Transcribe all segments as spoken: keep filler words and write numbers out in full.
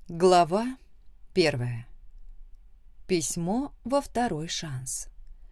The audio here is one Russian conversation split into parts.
Глава первая. Письмо во второй шанс.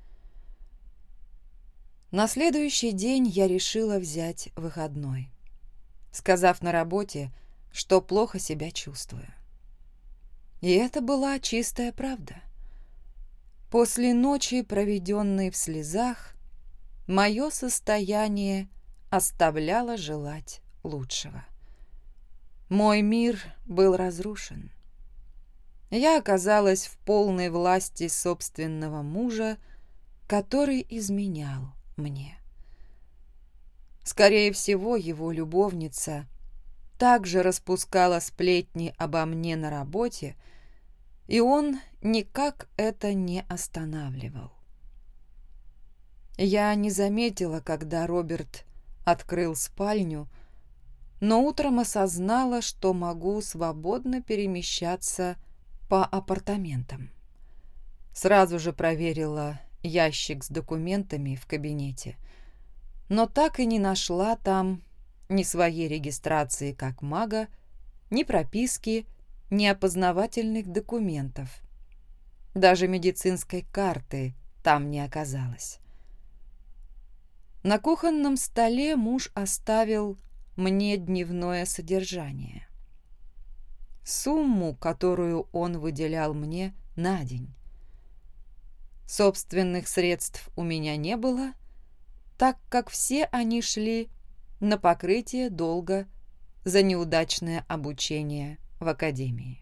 На следующий день я решила взять выходной, сказав на работе, что плохо себя чувствую. И это была чистая правда. После ночи, проведенной в слезах, мое состояние оставляло желать лучшего. Мой мир был разрушен. Я оказалась в полной власти собственного мужа, который изменял мне. Скорее всего, его любовница также распускала сплетни обо мне на работе, и он никак это не останавливал. Я не заметила, когда Роберт открыл спальню, но утром осознала, что могу свободно перемещаться по апартаментам. Сразу же проверила ящик с документами в кабинете, но так и не нашла там ни своей регистрации как мага, ни прописки, ни опознавательных документов. Даже медицинской карты там не оказалось. На кухонном столе муж оставил мне дневное содержание. Сумму, которую он выделял мне на день. Собственных средств у меня не было, так как все они шли на покрытие долга за неудачное обучение в академии.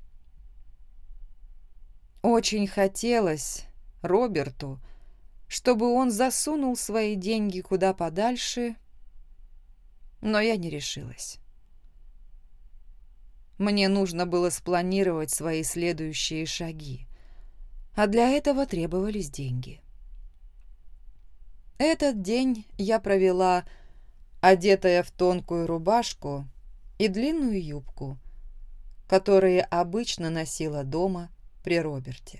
Очень хотелось Роберту, чтобы он засунул свои деньги куда подальше, но я не решилась. Мне нужно было спланировать свои следующие шаги, а для этого требовались деньги. Этот день я провела, одетая в тонкую рубашку и длинную юбку, которые обычно носила дома при Роберте.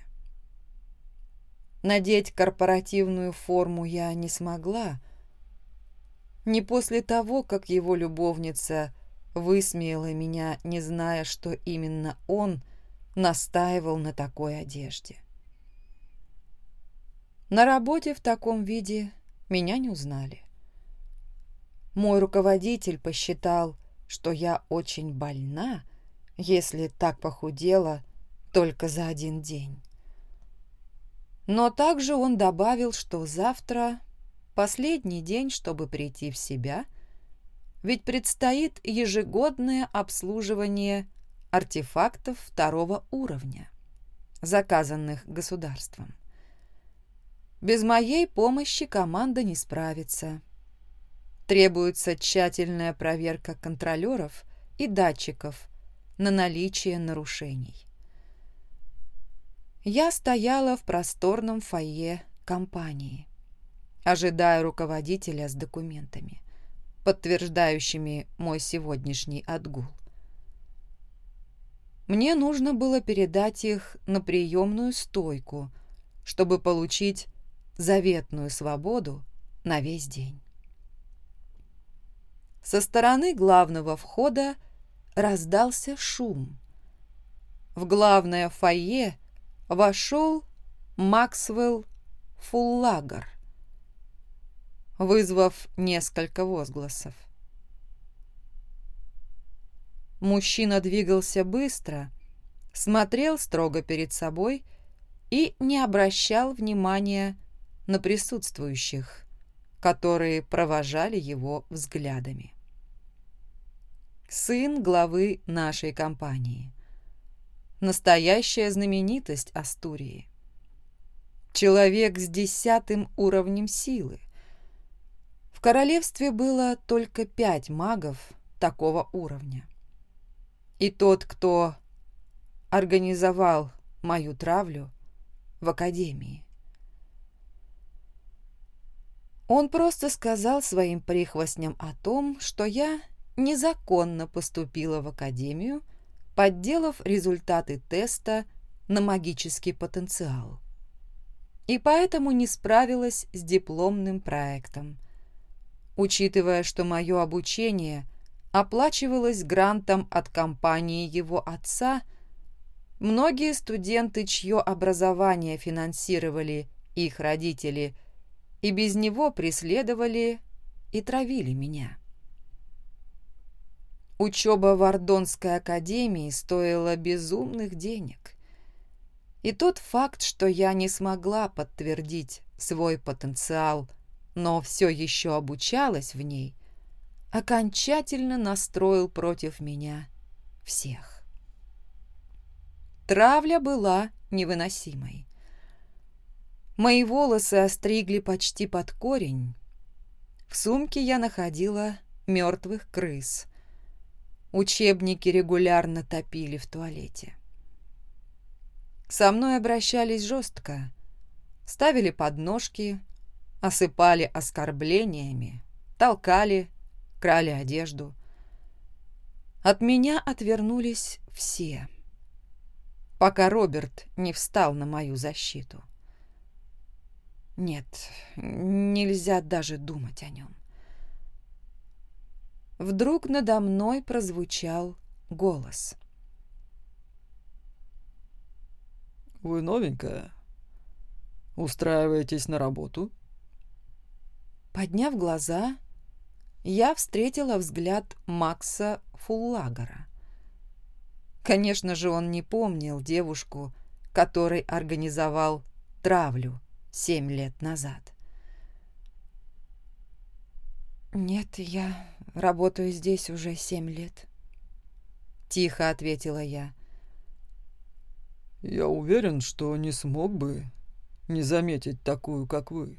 Надеть корпоративную форму я не смогла, не после того, как его любовница высмеяла меня, не зная, что именно он настаивал на такой одежде. На работе в таком виде меня не узнали. Мой руководитель посчитал, что я очень больна, если так похудела только за один день. Но также он добавил, что завтра последний день, чтобы прийти в себя, ведь предстоит ежегодное обслуживание артефактов второго уровня, заказанных государством. Без моей помощи команда не справится. Требуется тщательная проверка контролеров и датчиков на наличие нарушений. Я стояла в просторном фойе компании, ожидая руководителя с документами, подтверждающими мой сегодняшний отгул. Мне нужно было передать их на приемную стойку, чтобы получить заветную свободу на весь день. Со стороны главного входа раздался шум. В главное фойе вошел Максвелл Фуллагер, вызвав несколько возгласов. Мужчина двигался быстро, смотрел строго перед собой и не обращал внимания на присутствующих, которые провожали его взглядами. Сын главы нашей компании. Настоящая знаменитость Астурии. Человек с десятым уровнем силы. В королевстве было только пять магов такого уровня. И тот, кто организовал мою травлю в академии. Он просто сказал своим прихвостням о том, что я незаконно поступила в академию, подделав результаты теста на магический потенциал, и поэтому не справилась с дипломным проектом, учитывая, что мое обучение оплачивалась грантом от компании его отца. Многие студенты, чье образование финансировали их родители, и без него преследовали и травили меня. Учеба в Ардонской академии стоила безумных денег. И тот факт, что я не смогла подтвердить свой потенциал, но все еще обучалась в ней, окончательно настроил против меня всех. Травля была невыносимой. Мои волосы остригли почти под корень. В сумке я находила мертвых крыс. Учебники регулярно топили в туалете. Со мной обращались жестко, ставили подножки, осыпали оскорблениями, толкали, крали одежду. От меня отвернулись все, пока Роберт не встал на мою защиту. Нет, нельзя даже думать о нем. Вдруг надо мной прозвучал голос. «Вы новенькая? Устраиваетесь на работу?» Подняв глаза, я встретила взгляд Макса Фуллагера. Конечно же, он не помнил девушку, которой организовал травлю семь лет назад. «Нет, я работаю здесь уже семь лет», — тихо ответила я. «Я уверен, что не смог бы не заметить такую, как вы».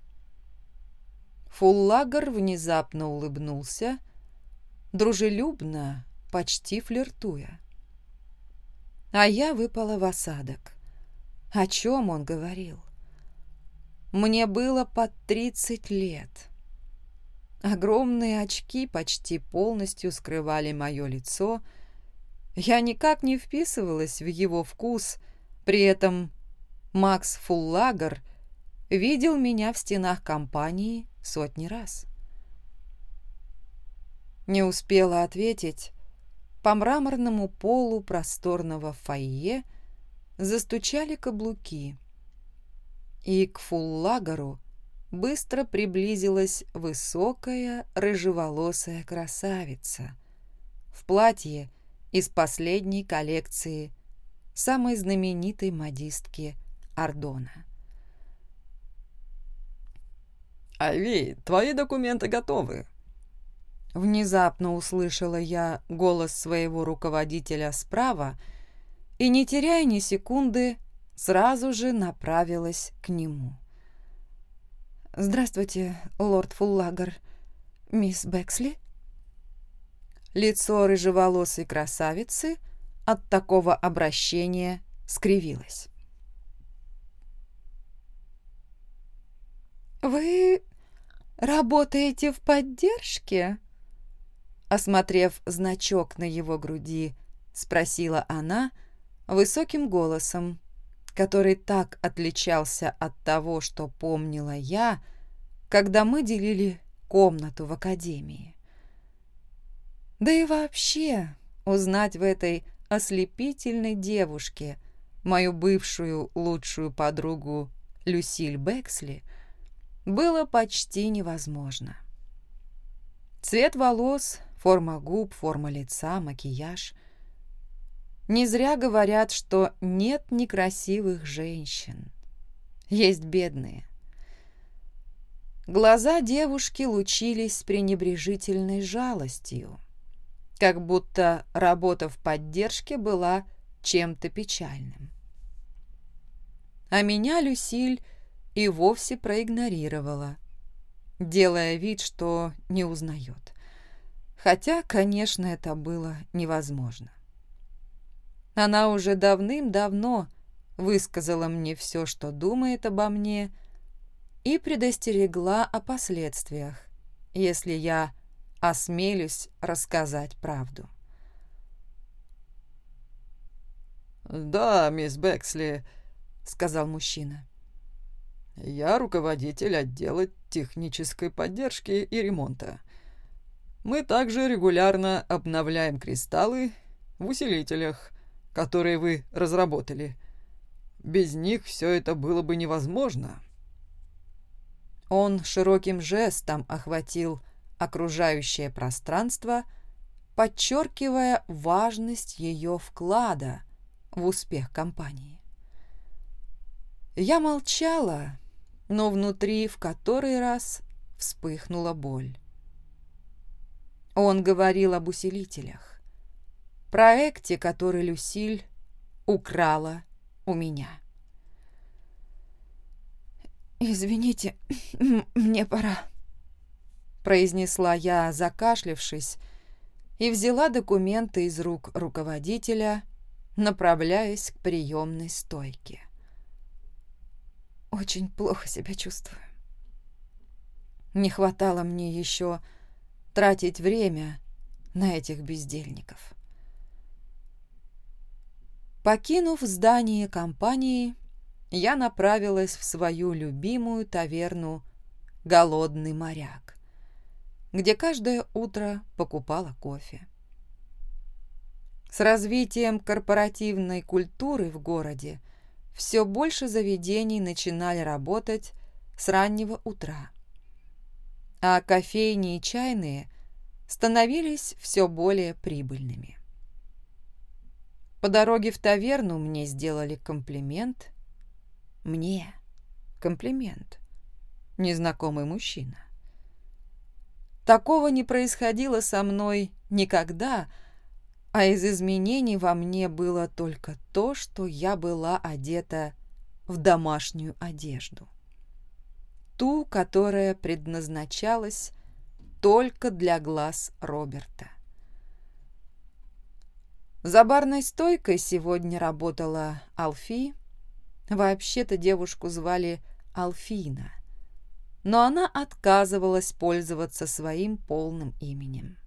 Фуллагер внезапно улыбнулся, дружелюбно, почти флиртуя. А я выпала в осадок. О чем он говорил? Мне было под тридцать лет. Огромные очки почти полностью скрывали мое лицо. Я никак не вписывалась в его вкус, при этом Макс Фуллагер видел меня в стенах компании сотни раз. Не успела ответить, по мраморному полу просторного фойе застучали каблуки, и к Фуллагеру быстро приблизилась высокая рыжеволосая красавица в платье из последней коллекции самой знаменитой модистки Ардона. «Айви, твои документы готовы!» Внезапно услышала я голос своего руководителя справа и, не теряя ни секунды, сразу же направилась к нему. «Здравствуйте, лорд Фуллагер. Мисс Бэксли?» Лицо рыжеволосой красавицы от такого обращения скривилось. «Вы работаете в поддержке?» Осмотрев значок на его груди, спросила она высоким голосом, который так отличался от того, что помнила я, когда мы делили комнату в академии. Да и вообще узнать в этой ослепительной девушке мою бывшую лучшую подругу Люсиль Бэксли было почти невозможно. Цвет волос, форма губ, форма лица, макияж. Не зря говорят, что нет некрасивых женщин. Есть бедные. Глаза девушки лучились пренебрежительной жалостью, как будто работа в поддержке была чем-то печальным. А меня Люсиль и вовсе проигнорировала, делая вид, что не узнает. Хотя, конечно, это было невозможно. Она уже давным-давно высказала мне все, что думает обо мне, и предостерегла о последствиях, если я осмелюсь рассказать правду. «Да, мисс Бэксли», — сказал мужчина. «Я руководитель отдела технической поддержки и ремонта. Мы также регулярно обновляем кристаллы в усилителях, которые вы разработали. Без них все это было бы невозможно». Он широким жестом охватил окружающее пространство, подчеркивая важность ее вклада в успех компании. Я молчала, но внутри в который раз вспыхнула боль. Он говорил об усилителях, проекте, который Люсиль украла у меня. «Извините, мне пора», — произнесла я, закашлявшись, и взяла документы из рук руководителя, направляясь к приемной стойке. Очень плохо себя чувствую. Не хватало мне еще тратить время на этих бездельников. Покинув здание компании, я направилась в свою любимую таверну «Голодный моряк», где каждое утро покупала кофе. С развитием корпоративной культуры в городе все больше заведений начинали работать с раннего утра, а кофейни и чайные становились все более прибыльными. По дороге в таверну мне сделали комплимент. Мне комплимент. Незнакомый мужчина. Такого не происходило со мной никогда, а из изменений во мне было только то, что я была одета в домашнюю одежду. Ту, которая предназначалась только для глаз Роберта. За барной стойкой сегодня работала Алфи. Вообще-то девушку звали Алфина, но она отказывалась пользоваться своим полным именем.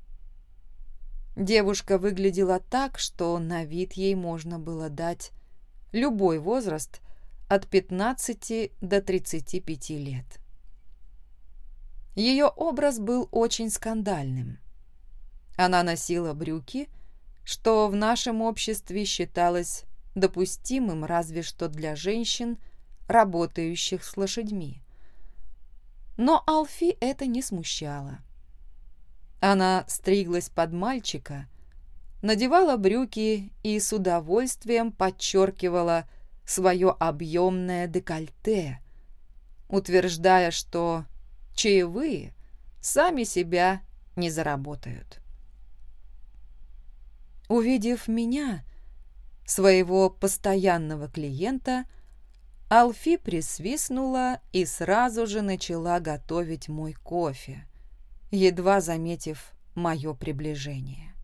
Девушка выглядела так, что на вид ей можно было дать любой возраст от пятнадцати до тридцати пяти лет. Ее образ был очень скандальным. Она носила брюки, что в нашем обществе считалось допустимым разве что для женщин, работающих с лошадьми. Но Алфи это не смущало. Она стриглась под мальчика, надевала брюки и с удовольствием подчеркивала свое объемное декольте, утверждая, что чаевые сами себя не заработают. Увидев меня, своего постоянного клиента, Алфи присвистнула и сразу же начала готовить мой кофе, едва заметив мое приближение.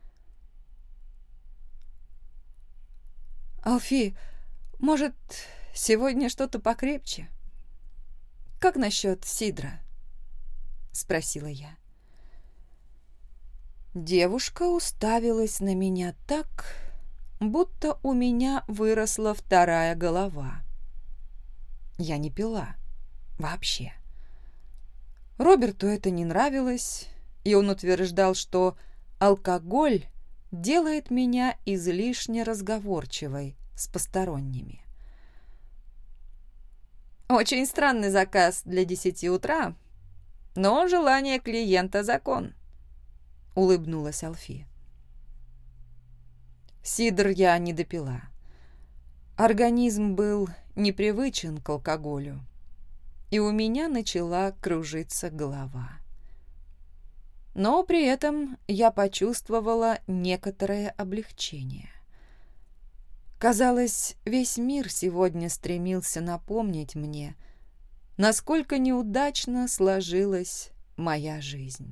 «Алфи, может, сегодня что-то покрепче? Как насчет сидра?» — спросила я. Девушка уставилась на меня так, будто у меня выросла вторая голова. Я не пила. Вообще. Роберту это не нравилось, и он утверждал, что алкоголь делает меня излишне разговорчивой с посторонними. «Очень странный заказ для десяти утра, но желание клиента — закон», — улыбнулась Алфи. Сидр я не допила. Организм был непривычен к алкоголю, и у меня начала кружиться голова. Но при этом я почувствовала некоторое облегчение. Казалось, весь мир сегодня стремился напомнить мне, насколько неудачно сложилась моя жизнь.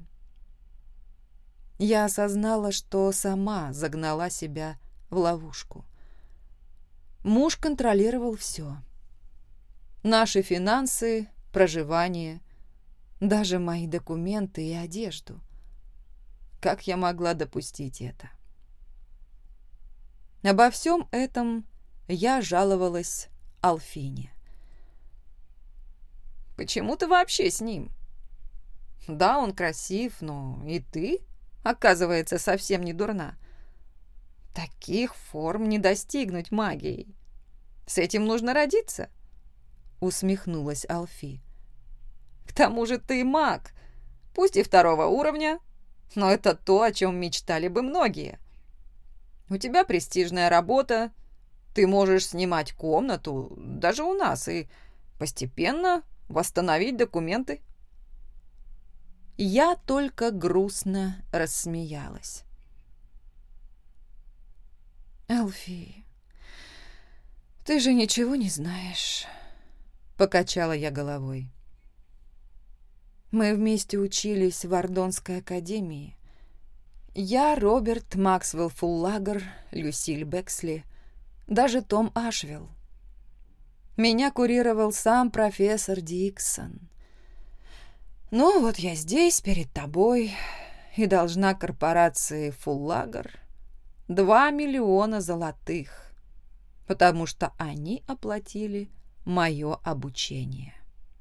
Я осознала, что сама загнала себя в ловушку. Муж контролировал все. Наши финансы, проживание, даже мои документы и одежду. Как я могла допустить это? Обо всем этом я жаловалась Алфине. «Почему ты вообще с ним?» Да, он красив, но и ты, оказывается, совсем не дурна. Таких форм не достигнуть магией. С этим нужно родиться, усмехнулась Алфи. К тому же ты маг, пусть и второго уровня, но это то, о чем мечтали бы многие. У тебя престижная работа, ты можешь снимать комнату даже у нас и постепенно восстановить документы. Я только грустно рассмеялась. «Алфи, ты же ничего не знаешь», — покачала я головой. «Мы вместе учились в Ардонской академии. Я, Роберт Максвелл Фуллагер, Люсиль Бексли, даже Том Ашвилл. Меня курировал сам профессор Диксон. Ну вот я здесь, перед тобой, и должна корпорации Фуллагер два миллиона золотых, потому что они оплатили мое обучение».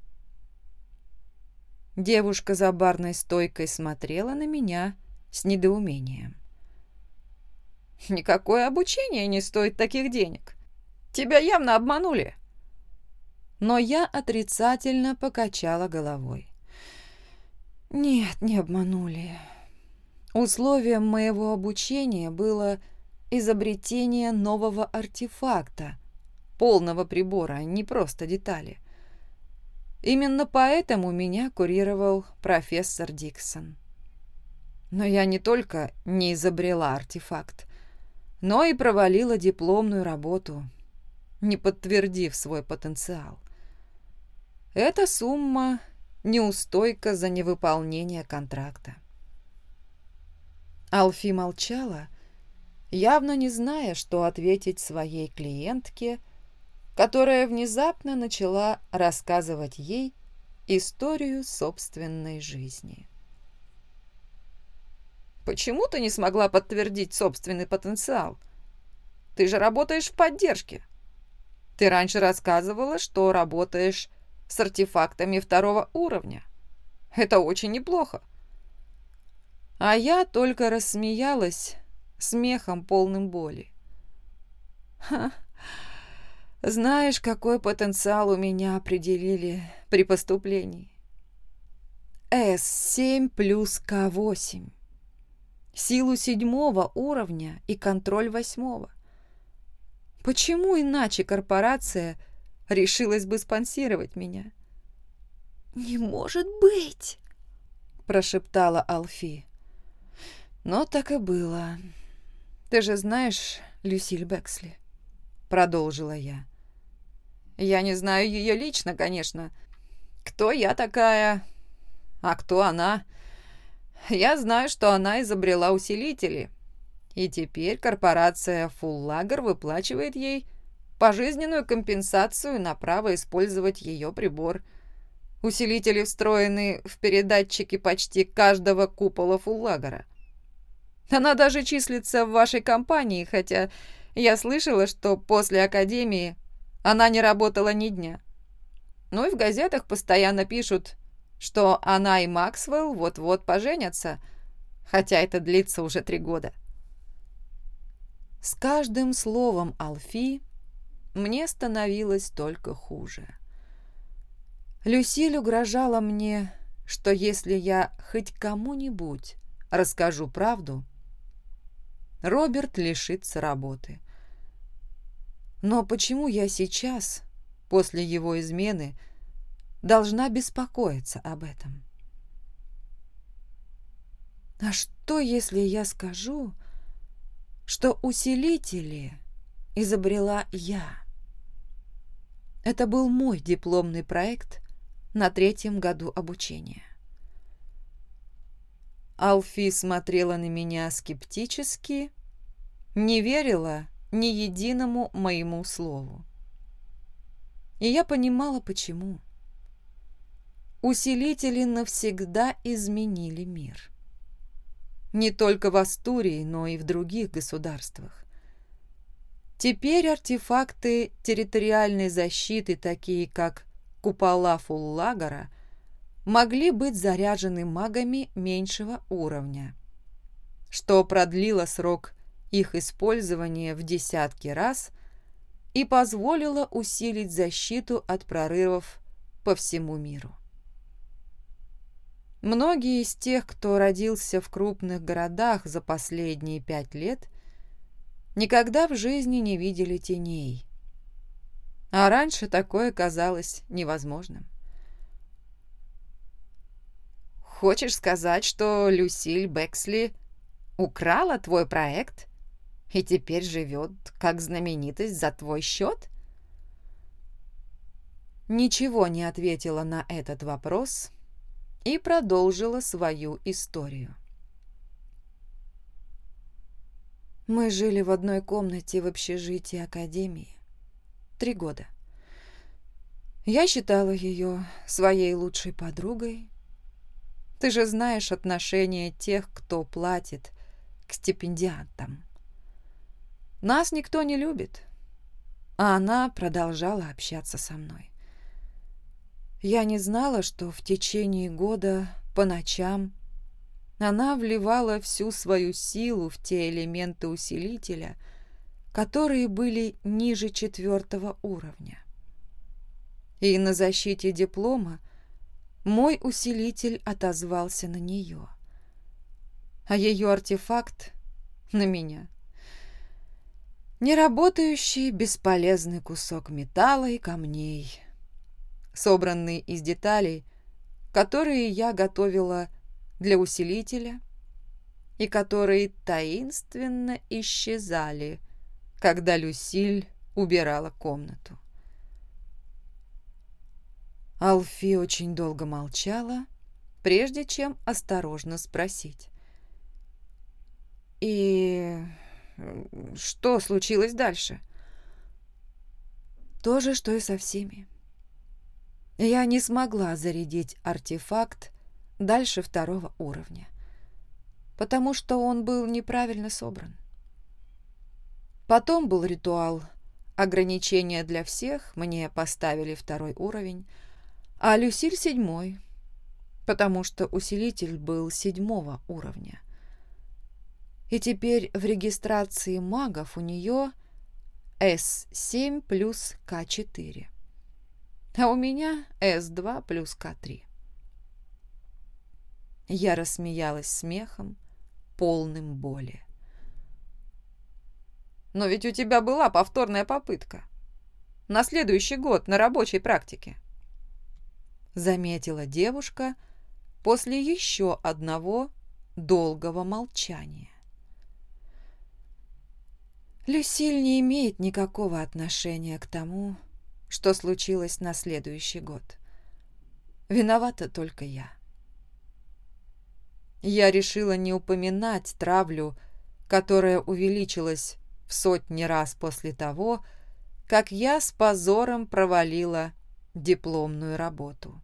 Девушка за барной стойкой смотрела на меня с недоумением. «Никакое обучение не стоит таких денег. Тебя явно обманули». Но я отрицательно покачала головой. «Нет, не обманули. Условием моего обучения было изобретение нового артефакта, полного прибора, а не просто детали. Именно поэтому меня курировал профессор Диксон. Но я не только не изобрела артефакт, но и провалила дипломную работу, не подтвердив свой потенциал. Эта сумма – неустойка за невыполнение контракта». Алфи молчала, явно не зная, что ответить своей клиентке, которая внезапно начала рассказывать ей историю собственной жизни. «Почему ты не смогла подтвердить собственный потенциал? Ты же работаешь в поддержке. Ты раньше рассказывала, что работаешь с артефактами второго уровня. Это очень неплохо». А я только рассмеялась смехом, полным боли. «Ха, знаешь, какой потенциал у меня определили при поступлении? эс семь плюс ка восемь. Силу седьмого уровня и контроль восьмого. Почему иначе корпорация решилась бы спонсировать меня?» «Не может быть!» – прошептала Алфи. «Но так и было. Ты же знаешь Люсиль Бексли?» – продолжила я. «Я не знаю ее лично, конечно. Кто я такая, а кто она? Я знаю, что она изобрела усилители, и теперь корпорация Фуллагер выплачивает ей пожизненную компенсацию на право использовать ее прибор. Усилители встроены в передатчики почти каждого купола Фуллагера. Она даже числится в вашей компании, хотя я слышала, что после академии она не работала ни дня. Ну и в газетах постоянно пишут, что она и Максвелл вот-вот поженятся, хотя это длится уже три года». С каждым словом Алфи мне становилось только хуже. Люсиль угрожала мне, что если я хоть кому-нибудь расскажу правду, Роберт лишится работы. Но почему я сейчас, после его измены, должна беспокоиться об этом? А что, если я скажу, что усилители изобрела я? Это был мой дипломный проект на третьем году обучения. Алфи смотрела на меня скептически, не верила ни единому моему слову. И я понимала, почему. Усилители навсегда изменили мир. Не только в Астурии, но и в других государствах. Теперь артефакты территориальной защиты, такие как купола Фуллагера, могли быть заряжены магами меньшего уровня, что продлило срок их использования в десятки раз и позволило усилить защиту от прорывов по всему миру. Многие из тех, кто родился в крупных городах за последние пять лет, никогда в жизни не видели теней. А раньше такое казалось невозможным. «Хочешь сказать, что Люсиль Бэксли украла твой проект и теперь живет как знаменитость за твой счет?» Ничего не ответила на этот вопрос и продолжила свою историю. Мы жили в одной комнате в общежитии академии три года. Я считала ее своей лучшей подругой. Ты же знаешь отношение тех, кто платит, к стипендиантам. Нас никто не любит, а она продолжала общаться со мной. Я не знала, что в течение года по ночам она вливала всю свою силу в те элементы усилителя, которые были ниже четвертого уровня. И на защите диплома мой усилитель отозвался на нее, а ее артефакт — на меня. Неработающий, бесполезный кусок металла и камней, собранный из деталей, которые я готовила для усилителя и которые таинственно исчезали, когда Люсиль убирала комнату. Алфи очень долго молчала, прежде чем осторожно спросить. «И что случилось дальше?» «То же, что и со всеми. Я не смогла зарядить артефакт дальше второго уровня, потому что он был неправильно собран. Потом был ритуал ограничения для всех, мне поставили второй уровень, а Люсиль седьмой, потому что усилитель был седьмого уровня. И теперь в регистрации магов у нее эс семь плюс ка четыре, а у меня эс два плюс ка три. Я рассмеялась смехом, полным боли. «Но ведь у тебя была повторная попытка. На следующий год на рабочей практике», — заметила девушка после еще одного долгого молчания. Люсиль не имеет никакого отношения к тому, что случилось на следующий год. Виновата только я. Я решила не упоминать травлю, которая увеличилась в сотни раз после того, как я с позором провалила дипломную работу.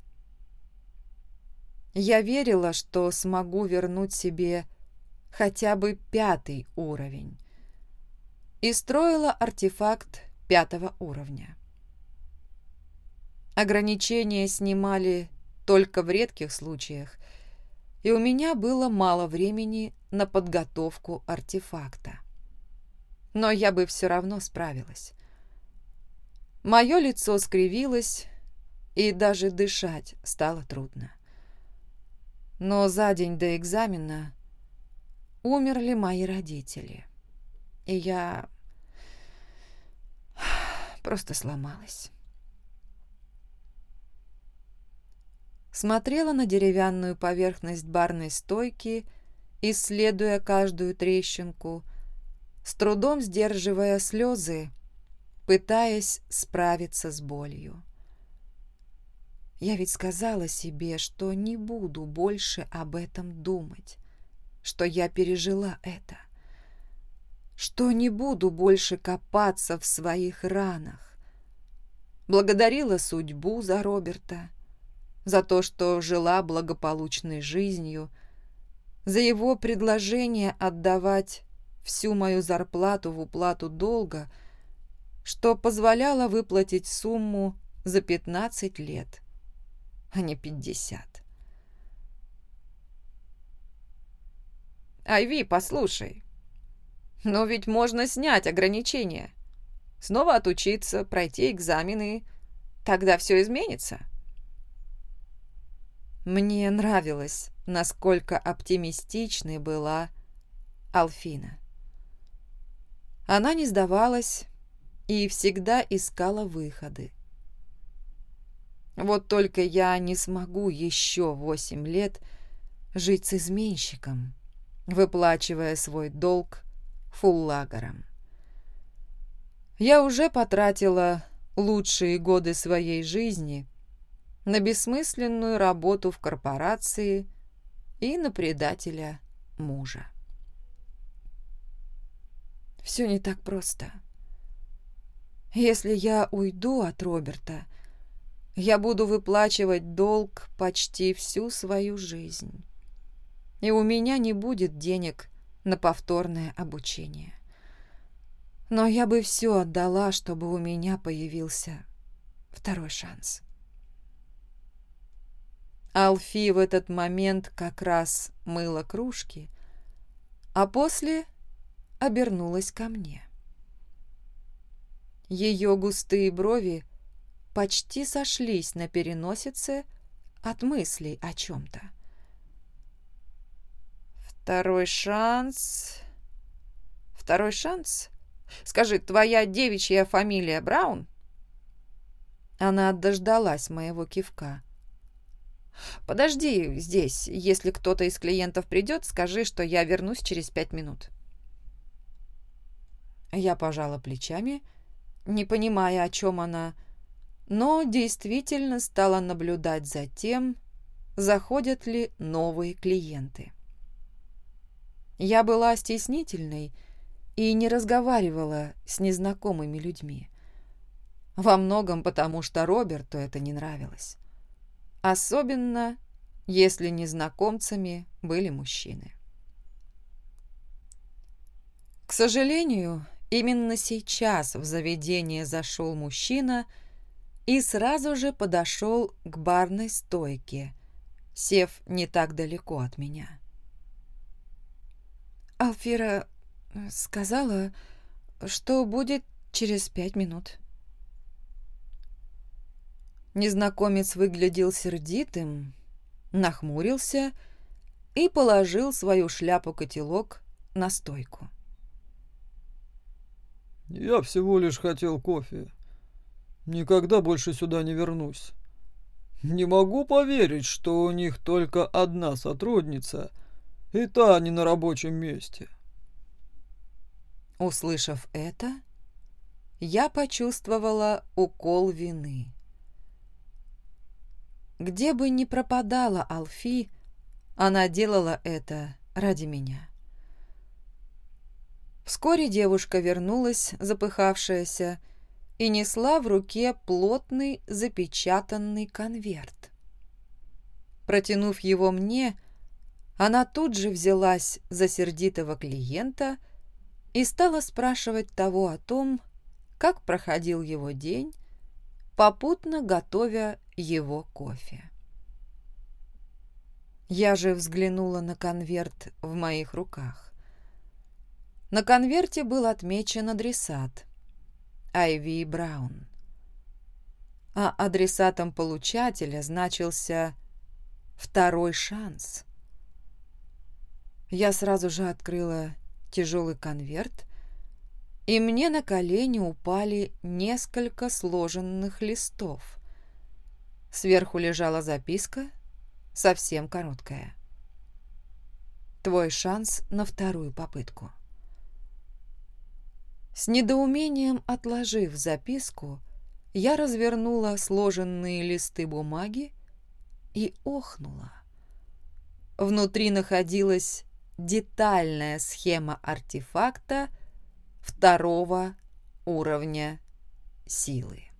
Я верила, что смогу вернуть себе хотя бы пятый уровень, и строила артефакт пятого уровня. Ограничения снимали только в редких случаях, и у меня было мало времени на подготовку артефакта. Но я бы все равно справилась. Мое лицо скривилось, и даже дышать стало трудно. Но за день до экзамена умерли мои родители, и я просто сломалась. Смотрела на деревянную поверхность барной стойки, исследуя каждую трещинку, с трудом сдерживая слезы, пытаясь справиться с болью. Я ведь сказала себе, что не буду больше об этом думать, что я пережила это, что не буду больше копаться в своих ранах. Благодарила судьбу за Роберта, за то, что жила благополучной жизнью, за его предложение отдавать всю мою зарплату в уплату долга, что позволяло выплатить сумму за пятнадцать лет, а не пятьдесят. Айви, послушай. Но ведь можно снять ограничения. Снова отучиться, пройти экзамены. Тогда все изменится. Мне нравилось, насколько оптимистичной была Алфина. Она не сдавалась и всегда искала выходы. Вот только я не смогу еще восемь лет жить с изменщиком, выплачивая свой долг фуллагером. Я уже потратила лучшие годы своей жизни на бессмысленную работу в корпорации и на предателя мужа. Все не так просто. Если я уйду от Роберта, я буду выплачивать долг почти всю свою жизнь. И у меня не будет денег на повторное обучение. Но я бы все отдала, чтобы у меня появился второй шанс. Алфи в этот момент как раз мыла кружки, а после обернулась ко мне. Ее густые брови почти сошлись на переносице от мыслей о чем-то. «Второй шанс... Второй шанс? Скажи, твоя девичья фамилия Браун?» Она дождалась моего кивка. «Подожди здесь. Если кто-то из клиентов придет, скажи, что я вернусь через пять минут». Я пожала плечами, не понимая, о чем она, но действительно стала наблюдать за тем, заходят ли новые клиенты. Я была стеснительной и не разговаривала с незнакомыми людьми. Во многом потому, что Роберту это не нравилось. Особенно, если незнакомцами были мужчины. К сожалению, именно сейчас в заведение зашел мужчина и сразу же подошел к барной стойке, сев не так далеко от меня. Алфира сказала, что будет через пять минут. Незнакомец выглядел сердитым, нахмурился и положил свою шляпу-котелок на стойку. «Я всего лишь хотел кофе. Никогда больше сюда не вернусь. Не могу поверить, что у них только одна сотрудница, и та не на рабочем месте». Услышав это, я почувствовала укол вины. Где бы ни пропадала Алфи, она делала это ради меня. Вскоре девушка вернулась, запыхавшаяся, и несла в руке плотный запечатанный конверт. Протянув его мне, она тут же взялась за сердитого клиента и стала спрашивать того о том, как проходил его день, попутно готовя его кофе. Я же взглянула на конверт в моих руках. На конверте был отмечен адресат Айви Браун, а адресатом получателя значился «Второй шанс». Я сразу же открыла тяжелый конверт, и мне на колени упали несколько сложенных листов. Сверху лежала записка, совсем короткая. «Твой шанс на вторую попытку». С недоумением отложив записку, я развернула сложенные листы бумаги и охнула. Внутри находилась детальная схема артефакта второго уровня силы.